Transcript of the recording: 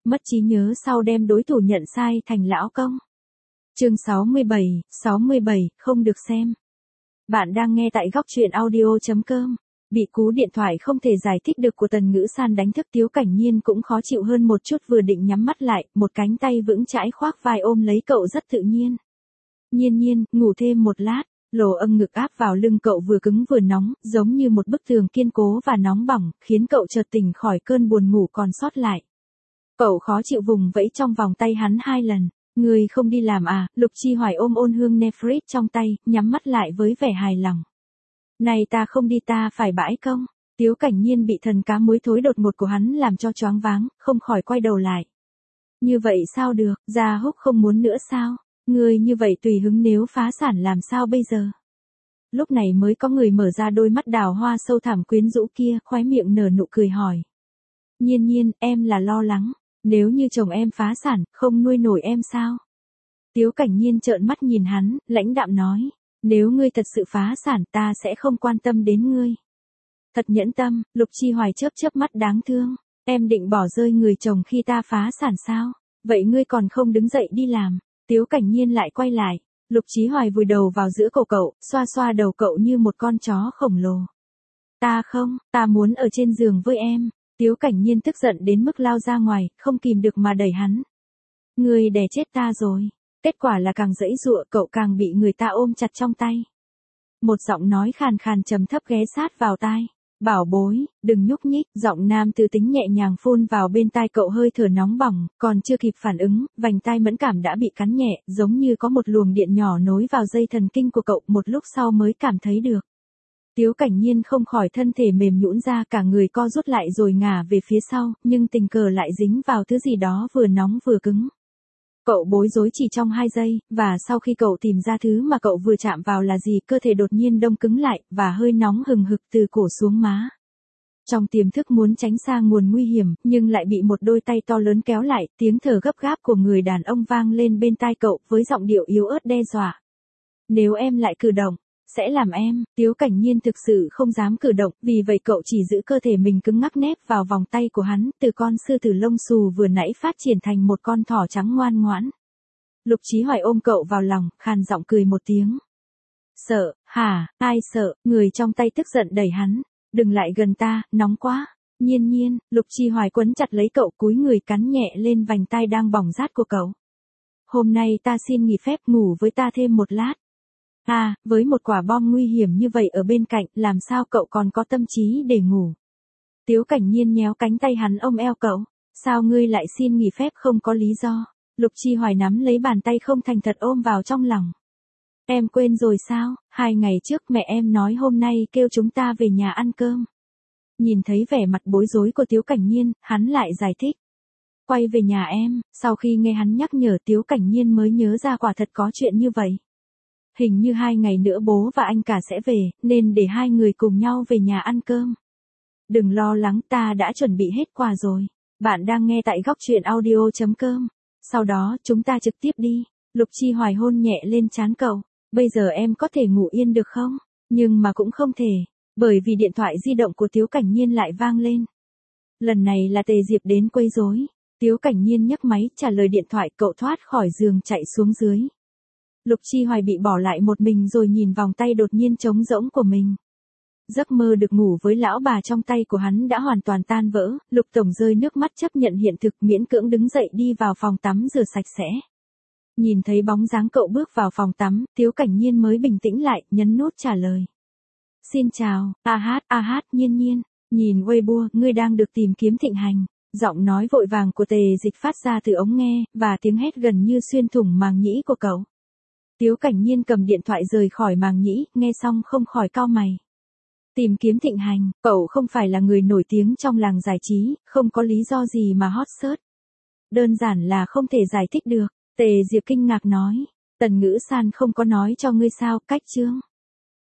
mất trí nhớ sau đem đối thủ nhận sai thành lão công. Chương 67, không được xem. Bạn đang nghe tại góc truyện audio.com. Bị cú điện thoại không thể giải thích được của Tần Ngữ San đánh thức Tiếu Cảnh Nhiên cũng khó chịu hơn một chút, vừa định nhắm mắt lại, một cánh tay vững chãi khoác vai ôm lấy cậu rất tự nhiên. Nhiên, ngủ thêm một lát. Lồ âm ngực áp vào lưng cậu vừa cứng vừa nóng, giống như một bức tường kiên cố và nóng bỏng, khiến cậu chợt tỉnh khỏi cơn buồn ngủ còn sót lại. Cậu khó chịu vùng vẫy trong vòng tay hắn 2 lần. Người không đi làm à? Lục Chi Hoài ôm ôn hương Nefrit trong tay, nhắm mắt lại với vẻ hài lòng. Này ta không đi, ta phải bãi công. Tiếu Cảnh Nhiên bị thần cá muối thối đột ngột của hắn làm cho choáng váng, không khỏi quay đầu lại. Như vậy sao được, Gia Húc không muốn nữa sao? Người như vậy tùy hứng, nếu phá sản làm sao bây giờ? Lúc này mới có người mở ra đôi mắt đào hoa sâu thẳm quyến rũ kia, khóe miệng nở nụ cười hỏi. Nhiên, em là lo lắng, nếu như chồng em phá sản, không nuôi nổi em sao? Tiếu Cảnh Nhiên trợn mắt nhìn hắn, lãnh đạm nói, nếu ngươi thật sự phá sản ta sẽ không quan tâm đến ngươi. Thật nhẫn tâm. Lục Chi Hoài chớp mắt đáng thương, em định bỏ rơi người chồng khi ta phá sản sao? Vậy ngươi còn không đứng dậy đi làm? Tiếu Cảnh Nhiên lại quay lại, Lục Chí Hoài vùi đầu vào giữa cổ cậu, xoa đầu cậu như một con chó khổng lồ. Ta không, ta muốn ở trên giường với em. Tiếu Cảnh Nhiên tức giận đến mức lao ra ngoài, không kìm được mà đẩy hắn. Ngươi đè chết ta rồi. Kết quả là càng giãy giụa cậu càng bị người ta ôm chặt trong tay. Một giọng nói khàn khàn trầm thấp ghé sát vào tai. Bảo bối, đừng nhúc nhích. Giọng nam tư tính nhẹ nhàng phun vào bên tai cậu, hơi thở nóng bỏng, còn chưa kịp phản ứng, vành tai mẫn cảm đã bị cắn nhẹ, giống như có một luồng điện nhỏ nối vào dây thần kinh của cậu, một lúc sau mới cảm thấy được. Tiếu Cảnh Nhiên không khỏi thân thể mềm nhũn ra, cả người co rút lại rồi ngả về phía sau, nhưng tình cờ lại dính vào thứ gì đó vừa nóng vừa cứng. Cậu bối rối chỉ trong 2 giây, và sau khi cậu tìm ra thứ mà cậu vừa chạm vào là gì, cơ thể đột nhiên đông cứng lại, và hơi nóng hừng hực từ cổ xuống má. Trong tiềm thức muốn tránh xa nguồn nguy hiểm, nhưng lại bị một đôi tay to lớn kéo lại, tiếng thở gấp gáp của người đàn ông vang lên bên tai cậu, với giọng điệu yếu ớt đe dọa. Nếu em lại cử động, sẽ làm em. Tiếu Cảnh Nhiên thực sự không dám cử động, vì vậy cậu chỉ giữ cơ thể mình cứng ngắc nép vào vòng tay của hắn, từ con sư tử lông xù vừa nãy phát triển thành một con thỏ trắng ngoan ngoãn. Lục Chí Hoài ôm cậu vào lòng, khàn giọng cười một tiếng. Sợ, hả? Ai sợ? Người trong tay tức giận đẩy hắn. Đừng lại gần ta, nóng quá. Nhiên, Lục Chí Hoài quấn chặt lấy cậu, cúi người cắn nhẹ lên vành tai đang bỏng rát của cậu. Hôm nay ta xin nghỉ phép, ngủ với ta thêm một lát. À, với một quả bom nguy hiểm như vậy ở bên cạnh, làm sao cậu còn có tâm trí để ngủ? Tiếu Cảnh Nhiên nhéo cánh tay hắn ôm eo cậu. Sao ngươi lại xin nghỉ phép không có lý do? Lục Chi Hoài nắm lấy bàn tay không thành thật ôm vào trong lòng. Em quên rồi sao? 2 ngày trước mẹ em nói hôm nay kêu chúng ta về nhà ăn cơm. Nhìn thấy vẻ mặt bối rối của Tiếu Cảnh Nhiên, hắn lại giải thích. Quay về nhà em. Sau khi nghe hắn nhắc nhở, Tiếu Cảnh Nhiên mới nhớ ra quả thật có chuyện như vậy. Hình như 2 ngày nữa bố và anh cả sẽ về, nên để 2 người cùng nhau về nhà ăn cơm. Đừng lo lắng, ta đã chuẩn bị hết quà rồi. Bạn đang nghe tại góc truyện audio.com. Sau đó, chúng ta trực tiếp đi. Lục Chi Hoài hôn nhẹ lên trán cậu. Bây giờ em có thể ngủ yên được không? Nhưng mà cũng không thể, bởi vì điện thoại di động của Tiếu Cảnh Nhiên lại vang lên. Lần này là Tề Diệp đến quấy rối. Tiếu Cảnh Nhiên nhấc máy, trả lời điện thoại, cậu thoát khỏi giường chạy xuống dưới. Lục Chi Hoài bị bỏ lại một mình rồi nhìn vòng tay đột nhiên trống rỗng của mình. Giấc mơ được ngủ với lão bà trong tay của hắn đã hoàn toàn tan vỡ, Lục Tổng rơi nước mắt chấp nhận hiện thực, miễn cưỡng đứng dậy đi vào phòng tắm rửa sạch sẽ. Nhìn thấy bóng dáng cậu bước vào phòng tắm, Tiếu Cảnh Nhiên mới bình tĩnh lại, nhấn nút trả lời. Xin chào, Nhiên, nhìn Weibo, ngươi đang được tìm kiếm Thịnh Hành. Giọng nói vội vàng của Tề Dịch phát ra từ ống nghe, và tiếng hét gần như xuyên thủng màng nhĩ của cậu. Tiếu Cảnh Nhiên cầm điện thoại rời khỏi màng nhĩ, nghe xong không khỏi cau mày. Tìm kiếm Thịnh Hành, cậu không phải là người nổi tiếng trong làng giải trí, không có lý do gì mà hot search. Đơn giản là không thể giải thích được. Tề Diệp kinh ngạc nói. Tần Ngữ San không có nói cho ngươi sao? Cách chương.